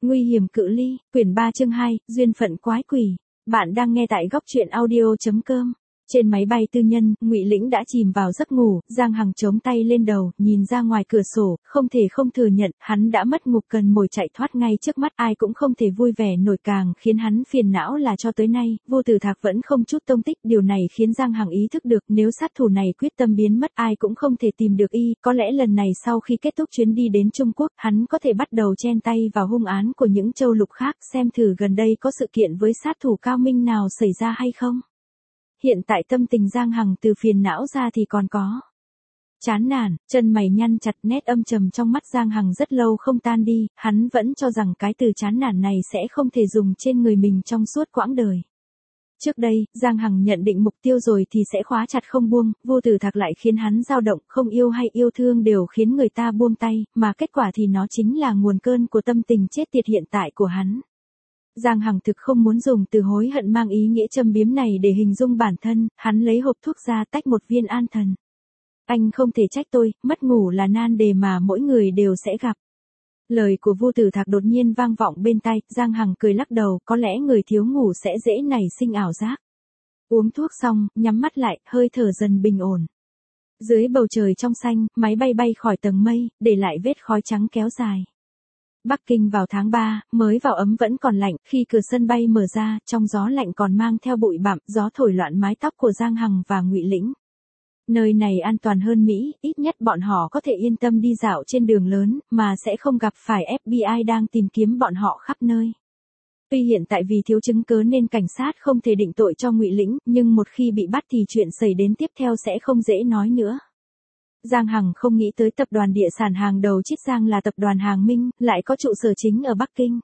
Nguy hiểm cự ly, quyển 3 chương 2, duyên phận quái quỷ. Bạn đang nghe tại góc truyện audio.com. Trên máy bay tư nhân, Ngụy Lĩnh đã chìm vào giấc ngủ, Giang Hằng chống tay lên đầu, nhìn ra ngoài cửa sổ, không thể không thừa nhận, hắn đã mất ngục cần mồi chạy thoát ngay trước mắt, ai cũng không thể vui vẻ nổi. Càng khiến hắn phiền não là cho tới nay, Vô Tử Thạc vẫn không chút tông tích, điều này khiến Giang Hằng ý thức được, nếu sát thủ này quyết tâm biến mất, ai cũng không thể tìm được y, có lẽ lần này sau khi kết thúc chuyến đi đến Trung Quốc, hắn có thể bắt đầu chen tay vào hung án của những châu lục khác, xem thử gần đây có sự kiện với sát thủ cao minh nào xảy ra hay không. Hiện tại tâm tình Giang Hằng từ phiền não ra thì còn có chán nản, chân mày nhăn chặt, nét âm trầm trong mắt Giang Hằng rất lâu không tan đi, hắn vẫn cho rằng cái từ chán nản này sẽ không thể dùng trên người mình trong suốt quãng đời. Trước đây, Giang Hằng nhận định mục tiêu rồi thì sẽ khóa chặt không buông, Vô Tử Thạc lại khiến hắn dao động, không yêu hay yêu thương đều khiến người ta buông tay, mà kết quả thì nó chính là nguồn cơn của tâm tình chết tiệt hiện tại của hắn. Giang Hằng thực không muốn dùng từ hối hận mang ý nghĩa châm biếm này để hình dung bản thân, hắn lấy hộp thuốc ra tách một viên an thần. Anh không thể trách tôi, mất ngủ là nan đề mà mỗi người đều sẽ gặp. Lời của Vô Tử Thạc đột nhiên vang vọng bên tai, Giang Hằng cười lắc đầu, có lẽ người thiếu ngủ sẽ dễ nảy sinh ảo giác. Uống thuốc xong, nhắm mắt lại, hơi thở dần bình ổn. Dưới bầu trời trong xanh, máy bay bay khỏi tầng mây, để lại vết khói trắng kéo dài. Bắc Kinh vào tháng 3, mới vào ấm vẫn còn lạnh, khi cửa sân bay mở ra, trong gió lạnh còn mang theo bụi bặm, gió thổi loạn mái tóc của Giang Hằng và Ngụy Lĩnh. Nơi này an toàn hơn Mỹ, ít nhất bọn họ có thể yên tâm đi dạo trên đường lớn, mà sẽ không gặp phải FBI đang tìm kiếm bọn họ khắp nơi. Tuy hiện tại vì thiếu chứng cứ nên cảnh sát không thể định tội cho Ngụy Lĩnh, nhưng một khi bị bắt thì chuyện xảy đến tiếp theo sẽ không dễ nói nữa. Giang Hằng không nghĩ tới tập đoàn địa sản hàng đầu Chiết Giang là tập đoàn Hàng Minh, lại có trụ sở chính ở Bắc Kinh.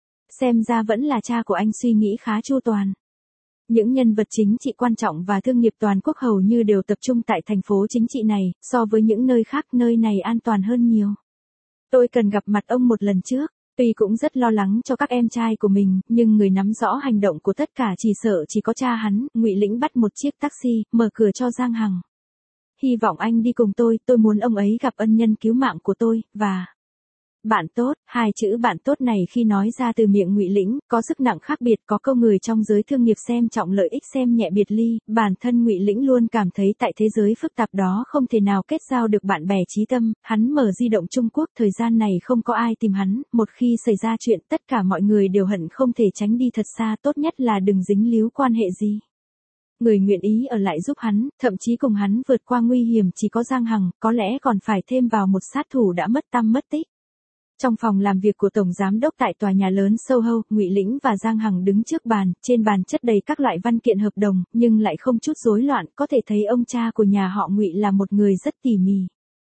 Xem ra vẫn là cha của anh suy nghĩ khá chu toàn. Những nhân vật chính trị quan trọng và thương nghiệp toàn quốc hầu như đều tập trung tại thành phố chính trị này, so với những nơi khác nơi này an toàn hơn nhiều. Tôi cần gặp mặt ông một lần trước, tuy cũng rất lo lắng cho các em trai của mình, nhưng người nắm rõ hành động của tất cả chỉ sợ chỉ có cha hắn. Ngụy Lĩnh bắt một chiếc taxi, mở cửa cho Giang Hằng. Hy vọng anh đi cùng tôi muốn ông ấy gặp ân nhân cứu mạng của tôi, và bạn tốt. Hai chữ bạn tốt này khi nói ra từ miệng Ngụy Lĩnh, có sức nặng khác biệt, có câu người trong giới thương nghiệp xem trọng lợi ích xem nhẹ biệt ly, bản thân Ngụy Lĩnh luôn cảm thấy tại thế giới phức tạp đó không thể nào kết giao được bạn bè chí tâm. Hắn mở di động Trung Quốc, thời gian này không có ai tìm hắn, một khi xảy ra chuyện tất cả mọi người đều hận không thể tránh đi thật xa, tốt nhất là đừng dính líu quan hệ gì. Người nguyện ý ở lại giúp hắn, thậm chí cùng hắn vượt qua nguy hiểm chỉ có Giang Hằng, có lẽ còn phải thêm vào một sát thủ đã mất tăm mất tích. Trong phòng làm việc của Tổng Giám đốc tại tòa nhà lớn Soho, Ngụy Lĩnh và Giang Hằng đứng trước bàn, trên bàn chất đầy các loại văn kiện hợp đồng, nhưng lại không chút rối loạn, có thể thấy ông cha của nhà họ Ngụy là một người rất tỉ mỉ.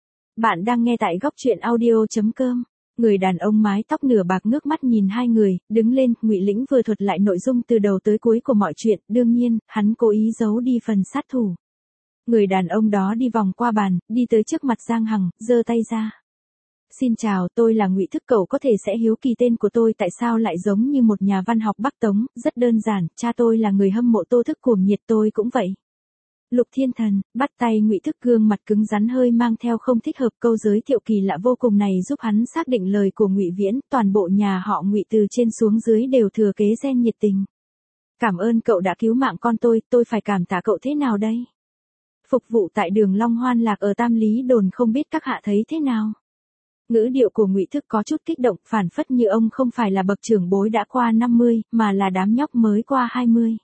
Bạn đang nghe tại góc truyện audio.com. Người đàn ông mái tóc nửa bạc ngước mắt nhìn hai người, đứng lên, Ngụy Lĩnh vừa thuật lại nội dung từ đầu tới cuối của mọi chuyện, đương nhiên, hắn cố ý giấu đi phần sát thủ. Người đàn ông đó đi vòng qua bàn, đi tới trước mặt Giang Hằng, giơ tay ra. Xin chào, tôi là Ngụy Thức, cậu có thể sẽ hiếu kỳ tên của tôi tại sao lại giống như một nhà văn học Bắc Tống, rất đơn giản, cha tôi là người hâm mộ Tô Thức cuồng nhiệt, tôi cũng vậy. Lục Thiên Thần, bắt tay Ngụy Thức, gương mặt cứng rắn hơi mang theo không thích hợp, câu giới thiệu kỳ lạ vô cùng này giúp hắn xác định lời của Ngụy Viễn, toàn bộ nhà họ Ngụy từ trên xuống dưới đều thừa kế gen nhiệt tình. Cảm ơn cậu đã cứu mạng con tôi phải cảm tạ cậu thế nào đây? Phục vụ tại đường Long Hoan Lạc ở Tam Lý Đồn, không biết các hạ thấy thế nào? Ngữ điệu của Ngụy Thức có chút kích động, phản phất như ông không phải là bậc trưởng bối đã qua 50, mà là đám nhóc mới qua 20.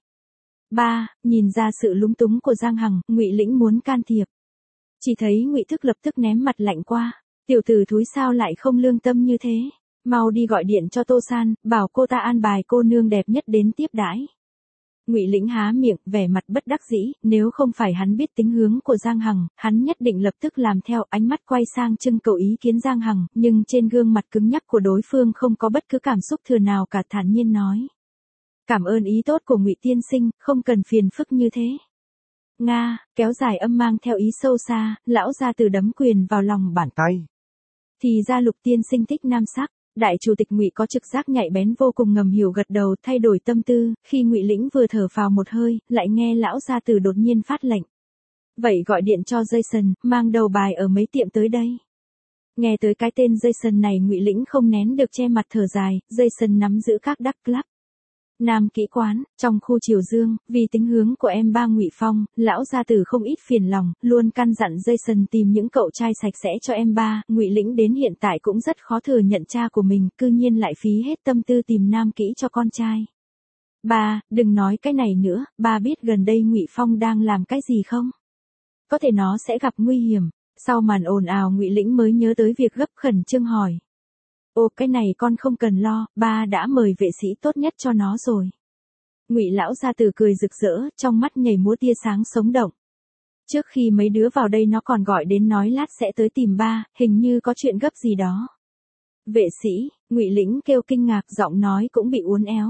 Nhìn ra sự lúng túng của Giang Hằng, Ngụy Lĩnh muốn can thiệp. Chỉ thấy Ngụy Thức lập tức ném mặt lạnh qua. Tiểu tử thúi sao lại không lương tâm như thế? Mau đi gọi điện cho Tô San, bảo cô ta an bài cô nương đẹp nhất đến tiếp đãi. Ngụy Lĩnh há miệng, vẻ mặt bất đắc dĩ, nếu không phải hắn biết tính hướng của Giang Hằng, hắn nhất định lập tức làm theo, ánh mắt quay sang trưng cầu ý kiến Giang Hằng, nhưng trên gương mặt cứng nhắc của đối phương không có bất cứ cảm xúc thừa nào cả, thản nhiên nói. Cảm ơn ý tốt của Ngụy tiên sinh, không cần phiền phức như thế. Nga, kéo dài âm mang theo ý sâu xa, lão gia tử đấm quyền vào lòng bàn tay. Thì ra Lục tiên sinh thích nam sắc. Đại chủ tịch Ngụy có trực giác nhạy bén vô cùng, ngầm hiểu gật đầu, thay đổi tâm tư, khi Ngụy Lĩnh vừa thở phào một hơi, lại nghe lão gia tử đột nhiên phát lệnh. Vậy gọi điện cho Jason, mang đầu bài ở mấy tiệm tới đây. Nghe tới cái tên Jason này, Ngụy Lĩnh không nén được che mặt thở dài. Jason nắm giữ các đắc club, Nam kỹ quán, trong khu Triều Dương, vì tính hướng của em ba Ngụy Phong, lão gia tử không ít phiền lòng, luôn căn dặn Jason tìm những cậu trai sạch sẽ cho em ba. Ngụy Lĩnh đến hiện tại cũng rất khó thừa nhận cha của mình, cư nhiên lại phí hết tâm tư tìm nam kỹ cho con trai. Ba, đừng nói cái này nữa, ba biết gần đây Ngụy Phong đang làm cái gì không? Có thể nó sẽ gặp nguy hiểm. Sau màn ồn ào, Ngụy Lĩnh mới nhớ tới việc gấp, khẩn trương hỏi. Ô, cái này con không cần lo, ba đã mời vệ sĩ tốt nhất cho nó rồi. Ngụy lão gia tử cười rực rỡ, trong mắt nhảy múa tia sáng sống động. Trước khi mấy đứa vào đây nó còn gọi đến nói lát sẽ tới tìm ba, hình như có chuyện gấp gì đó. Vệ sĩ, Ngụy Lĩnh kêu kinh ngạc, giọng nói cũng bị uốn éo.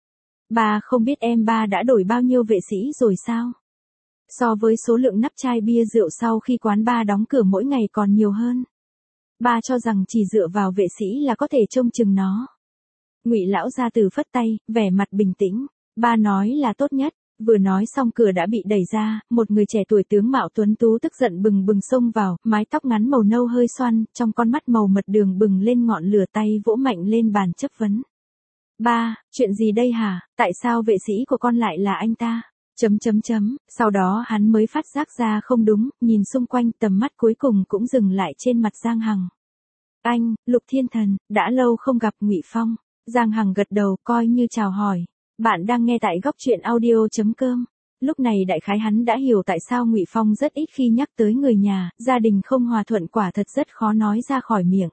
Ba không biết em ba đã đổi bao nhiêu vệ sĩ rồi sao? So với số lượng nắp chai bia rượu sau khi quán bar đóng cửa mỗi ngày còn nhiều hơn. Ba cho rằng chỉ dựa vào vệ sĩ là có thể trông chừng nó. Ngụy lão gia tử phất tay, vẻ mặt bình tĩnh. Ba nói là tốt nhất. Vừa nói xong cửa đã bị đẩy ra, một người trẻ tuổi tướng mạo tuấn tú tức giận bừng bừng xông vào, mái tóc ngắn màu nâu hơi xoăn, trong con mắt màu mật đường bừng lên ngọn lửa, tay vỗ mạnh lên bàn chất vấn. Ba, chuyện gì đây hả, tại sao vệ sĩ của con lại là anh ta? Sau đó hắn mới phát giác ra không đúng, nhìn xung quanh, tầm mắt cuối cùng cũng dừng lại trên mặt Giang Hằng. Anh, Lục Thiên Thần, đã lâu không gặp. Ngụy Phong. Giang Hằng gật đầu, coi như chào hỏi. Bạn đang nghe tại góc truyện audio.com. Lúc này đại khái hắn đã hiểu tại sao Ngụy Phong rất ít khi nhắc tới người nhà, gia đình không hòa thuận quả thật rất khó nói ra khỏi miệng.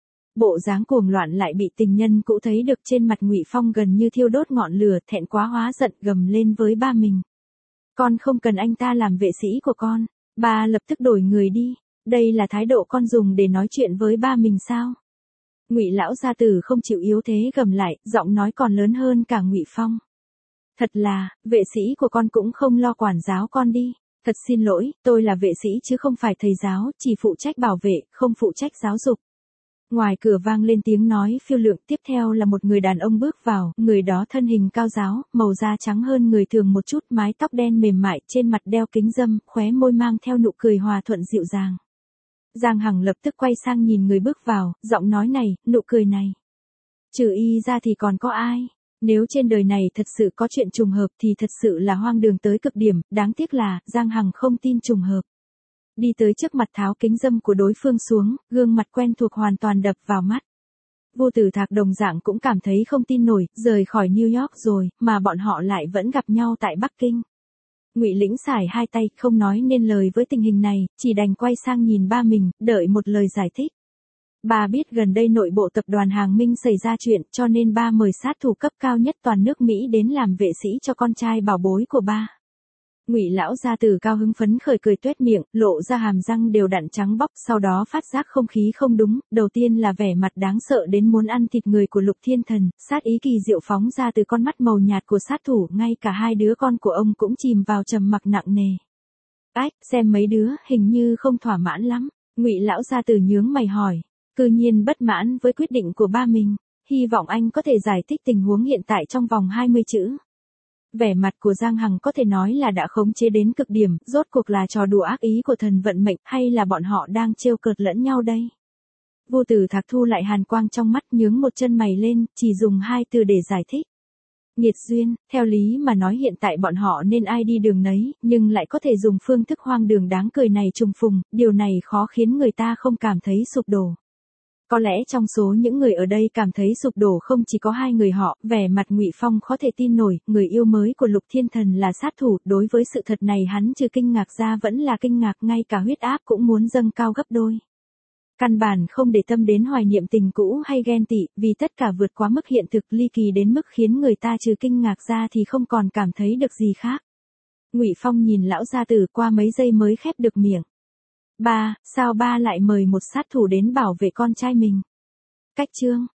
Bộ dáng cuồng loạn lại bị tình nhân cũ thấy được, trên mặt Ngụy Phong gần như thiêu đốt ngọn lửa, thẹn quá hóa giận gầm lên với ba mình. Con không cần anh ta làm vệ sĩ của con. Ba lập tức đổi người đi. Đây là thái độ con dùng để nói chuyện với ba mình sao? Ngụy lão gia tử không chịu yếu thế gầm lại, giọng nói còn lớn hơn cả Ngụy Phong. Thật là, vệ sĩ của con cũng không lo quản giáo con đi. Thật xin lỗi, tôi là vệ sĩ chứ không phải thầy giáo, chỉ phụ trách bảo vệ, không phụ trách giáo dục. Ngoài cửa vang lên tiếng nói phiêu lượng, tiếp theo là một người đàn ông bước vào, người đó thân hình cao ráo, màu da trắng hơn người thường một chút, mái tóc đen mềm mại, trên mặt đeo kính râm, khóe môi mang theo nụ cười hòa thuận dịu dàng. Giang Hằng lập tức quay sang nhìn người bước vào, giọng nói này, nụ cười này. Trừ y ra thì còn có ai? Nếu trên đời này thật sự có chuyện trùng hợp thì thật sự là hoang đường tới cực điểm, đáng tiếc là, Giang Hằng không tin trùng hợp. Đi tới trước mặt tháo kính râm của đối phương xuống, gương mặt quen thuộc hoàn toàn đập vào mắt. Vô Tử Thạc đồng dạng cũng cảm thấy không tin nổi, rời khỏi New York rồi, mà bọn họ lại vẫn gặp nhau tại Bắc Kinh. Ngụy Lĩnh sải hai tay, không nói nên lời với tình hình này, chỉ đành quay sang nhìn ba mình, đợi một lời giải thích. Ba biết gần đây nội bộ tập đoàn Hàng Minh xảy ra chuyện, cho nên ba mời sát thủ cấp cao nhất toàn nước Mỹ đến làm vệ sĩ cho con trai bảo bối của ba. Ngụy lão gia tử cao hứng phấn khởi cười tuét miệng, lộ ra hàm răng đều đặn trắng bóc, sau đó phát giác không khí không đúng, đầu tiên là vẻ mặt đáng sợ đến muốn ăn thịt người của Lục Thiên Thần, sát ý kỳ diệu phóng ra từ con mắt màu nhạt của sát thủ, ngay cả hai đứa con của ông cũng chìm vào trầm mặc nặng nề. Ách, xem mấy đứa, hình như không thỏa mãn lắm. Ngụy lão gia tử nhướng mày hỏi, cư nhiên bất mãn với quyết định của ba mình, hy vọng anh có thể giải thích tình huống hiện tại trong vòng 20 chữ. Vẻ mặt của Giang Hằng có thể nói là đã khống chế đến cực điểm, rốt cuộc là trò đùa ác ý của thần vận mệnh, hay là bọn họ đang trêu cợt lẫn nhau đây? Vô Tử Thạc thu lại hàn quang trong mắt, nhướng một chân mày lên, chỉ dùng hai từ để giải thích. Nghiệt duyên, theo lý mà nói hiện tại bọn họ nên ai đi đường nấy, nhưng lại có thể dùng phương thức hoang đường đáng cười này trùng phùng, điều này khó khiến người ta không cảm thấy sụp đổ. Có lẽ trong số những người ở đây cảm thấy sụp đổ không chỉ có hai người họ, vẻ mặt Ngụy Phong khó thể tin nổi, người yêu mới của Lục Thiên Thần là sát thủ, đối với sự thật này hắn trừ kinh ngạc ra vẫn là kinh ngạc, ngay cả huyết áp cũng muốn dâng cao gấp đôi. Căn bản không để tâm đến hoài niệm tình cũ hay ghen tị, vì tất cả vượt quá mức hiện thực, ly kỳ đến mức khiến người ta trừ kinh ngạc ra thì không còn cảm thấy được gì khác. Ngụy Phong nhìn lão gia tử qua mấy giây mới khép được miệng. Ba, sao ba lại mời một sát thủ đến bảo vệ con trai mình? Cách chương,